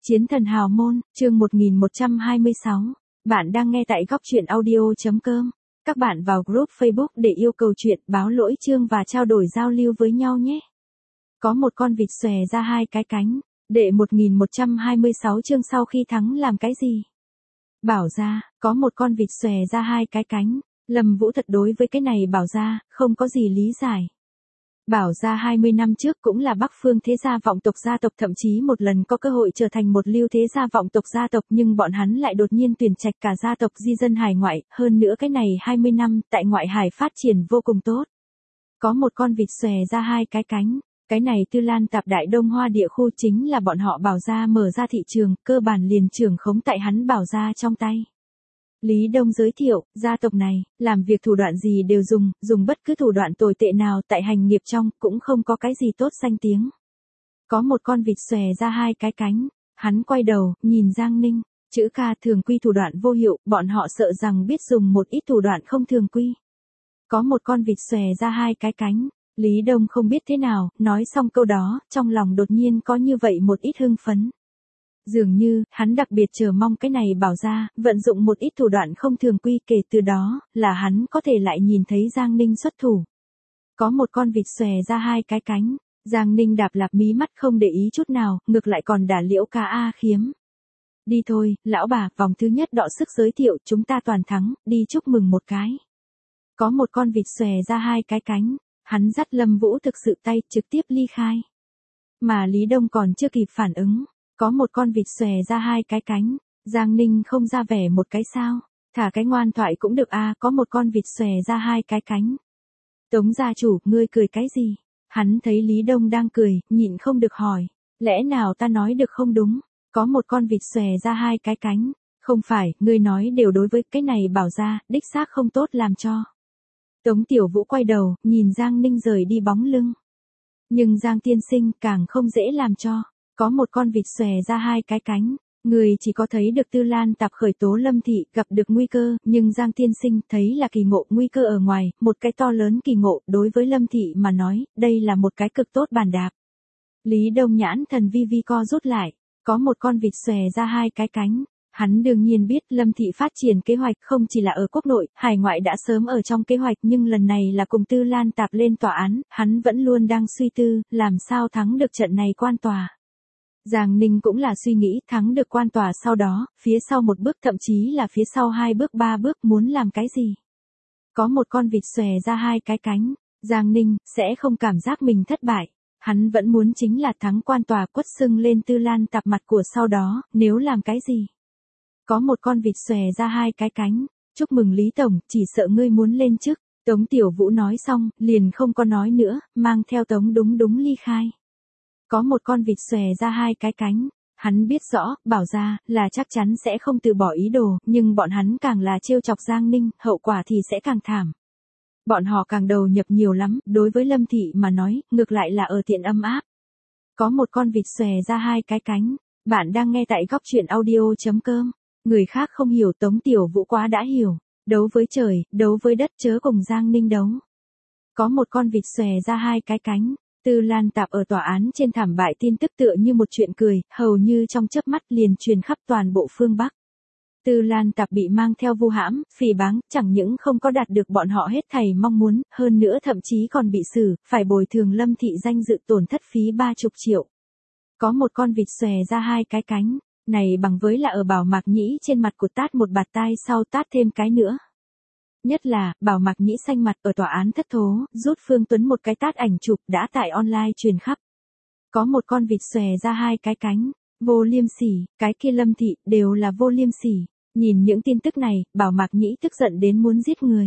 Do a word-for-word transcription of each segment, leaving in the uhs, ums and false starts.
Chiến thần hào môn, chương một nghìn một trăm hai mươi sáu. Bạn đang nghe tại góc truyện audio.com. Các bạn vào group Facebook để yêu cầu chuyện, báo lỗi chương và trao đổi giao lưu với nhau nhé. Có một con vịt xòe ra hai cái cánh. Đệ một nghìn một trăm hai mươi sáu chương sau khi thắng làm cái gì? Bảo ra, có một con vịt xòe ra hai cái cánh. Lâm Vũ thật đối với cái này bảo ra, không có gì lý giải. Bảo ra hai mươi năm trước cũng là Bắc Phương thế gia vọng tộc gia tộc, thậm chí một lần có cơ hội trở thành một lưu thế gia vọng tộc gia tộc, nhưng bọn hắn lại đột nhiên tuyển trạch cả gia tộc di dân hải ngoại, hơn nữa cái này hai mươi năm tại ngoại hải phát triển vô cùng tốt. Có một con vịt xòe ra hai cái cánh, cái này Tư Lan Tạp Đại Đông Hoa địa khu chính là bọn họ Bảo ra mở ra thị trường, cơ bản liền trưởng khống tại hắn Bảo ra trong tay. Lý Đông giới thiệu, gia tộc này, làm việc thủ đoạn gì đều dùng, dùng bất cứ thủ đoạn tồi tệ nào tại hành nghiệp trong, cũng không có cái gì tốt danh tiếng. Có một con vịt xòe ra hai cái cánh, hắn quay đầu, nhìn Giang Ninh, chữ ca thường quy thủ đoạn vô hiệu, bọn họ sợ rằng biết dùng một ít thủ đoạn không thường quy. Có một con vịt xòe ra hai cái cánh, Lý Đông không biết thế nào, nói xong câu đó, trong lòng đột nhiên có như vậy một ít hưng phấn. Dường như, hắn đặc biệt chờ mong cái này bảo ra, vận dụng một ít thủ đoạn không thường quy, kể từ đó, là hắn có thể lại nhìn thấy Giang Ninh xuất thủ. Có một con vịt xòe ra hai cái cánh, Giang Ninh đạp lạp mí mắt không để ý chút nào, ngược lại còn đả liễu ca A khiếm. Đi thôi, lão bà, vòng thứ nhất đọ sức giới thiệu, chúng ta toàn thắng, đi chúc mừng một cái. Có một con vịt xòe ra hai cái cánh, hắn dắt Lâm Vũ thực sự tay, trực tiếp ly khai. Mà Lý Đông còn chưa kịp phản ứng. Có một con vịt xòe ra hai cái cánh, Giang Ninh không ra vẻ một cái sao, thả cái ngoan thoại cũng được a. Có một con vịt xòe ra hai cái cánh. Tống gia chủ, ngươi cười cái gì? Hắn thấy Lý Đông đang cười, nhịn không được hỏi, lẽ nào ta nói được không đúng? Có một con vịt xòe ra hai cái cánh, không phải, ngươi nói đều đối với cái này bảo ra, đích xác không tốt làm cho. Tống Tiểu Vũ quay đầu, nhìn Giang Ninh rời đi bóng lưng. Nhưng Giang tiên sinh càng không dễ làm cho. Có một con vịt xòe ra hai cái cánh, người chỉ có thấy được Tư Lan Tạp khởi tố Lâm Thị, gặp được nguy cơ, nhưng Giang tiên sinh thấy là kỳ ngộ, nguy cơ ở ngoài, một cái to lớn kỳ ngộ, đối với Lâm Thị mà nói, đây là một cái cực tốt bàn đạp. Lý Đông nhãn thần vi vi co rút lại, có một con vịt xòe ra hai cái cánh, hắn đương nhiên biết Lâm Thị phát triển kế hoạch không chỉ là ở quốc nội, hải ngoại đã sớm ở trong kế hoạch, nhưng lần này là cùng Tư Lan Tạp lên tòa án, hắn vẫn luôn đang suy tư, làm sao thắng được trận này quan tòa. Giang Ninh cũng là suy nghĩ thắng được quan tòa sau đó, phía sau một bước thậm chí là phía sau hai bước ba bước muốn làm cái gì. Có một con vịt xòe ra hai cái cánh, Giang Ninh sẽ không cảm giác mình thất bại. Hắn vẫn muốn chính là thắng quan tòa, quất sưng lên Tư Lan Tạp mặt của sau đó, nếu làm cái gì. Có một con vịt xòe ra hai cái cánh, chúc mừng Lý Tổng, chỉ sợ ngươi muốn lên chức. Tống Tiểu Vũ nói xong, liền không có nói nữa, mang theo Tống Đúng Đúng ly khai. Có một con vịt xòe ra hai cái cánh, hắn biết rõ, bảo ra, là chắc chắn sẽ không từ bỏ ý đồ, nhưng bọn hắn càng là trêu chọc Giang Ninh, hậu quả thì sẽ càng thảm. Bọn họ càng đầu nhập nhiều lắm, đối với Lâm Thị mà nói, ngược lại là ở tiện âm áp. Có một con vịt xòe ra hai cái cánh, bạn đang nghe tại góc truyện audio.com, người khác không hiểu Tống Tiểu Vũ quá đã hiểu, đấu với trời, đấu với đất chớ cùng Giang Ninh đấu. Có một con vịt xòe ra hai cái cánh. Tư Lan Tạp ở tòa án trên thảm bại tin tức tựa như một chuyện cười, hầu như trong chớp mắt liền truyền khắp toàn bộ phương Bắc. Tư Lan Tạp bị mang theo vu hãm, phỉ báng, chẳng những không có đạt được bọn họ hết thảy mong muốn, hơn nữa thậm chí còn bị xử, phải bồi thường Lâm Thị danh dự tổn thất phí ba mươi triệu. Có một con vịt xòe ra hai cái cánh, này bằng với là ở Bảo Mạc Nhĩ trên mặt của tát một bạt tai sau tát thêm cái nữa. Nhất là, Bảo Mạc Nhĩ xanh mặt ở tòa án thất thố, rút Phương Tuấn một cái tát ảnh chụp đã tại online truyền khắp. Có một con vịt xòe ra hai cái cánh, vô liêm sỉ, cái kia Lâm Thị, đều là vô liêm sỉ. Nhìn những tin tức này, Bảo Mạc Nhĩ tức giận đến muốn giết người.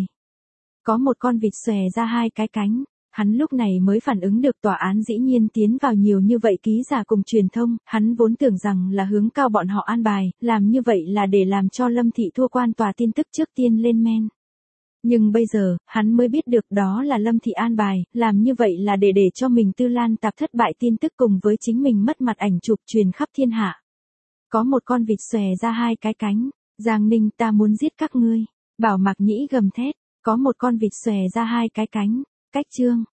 Có một con vịt xòe ra hai cái cánh, hắn lúc này mới phản ứng được tòa án dĩ nhiên tiến vào nhiều như vậy ký giả cùng truyền thông, hắn vốn tưởng rằng là hướng cao bọn họ an bài, làm như vậy là để làm cho Lâm Thị thua quan tòa tin tức trước tiên lên men. Nhưng bây giờ, hắn mới biết được đó là Lâm Thị an bài, làm như vậy là để để cho mình Tư Lan Tạp thất bại tin tức cùng với chính mình mất mặt ảnh chụp truyền khắp thiên hạ. Có một con vịt xòe ra hai cái cánh, Giang Ninh ta muốn giết các ngươi. Bảo Mạc Nhĩ gầm thét, có một con vịt xòe ra hai cái cánh, cách chương.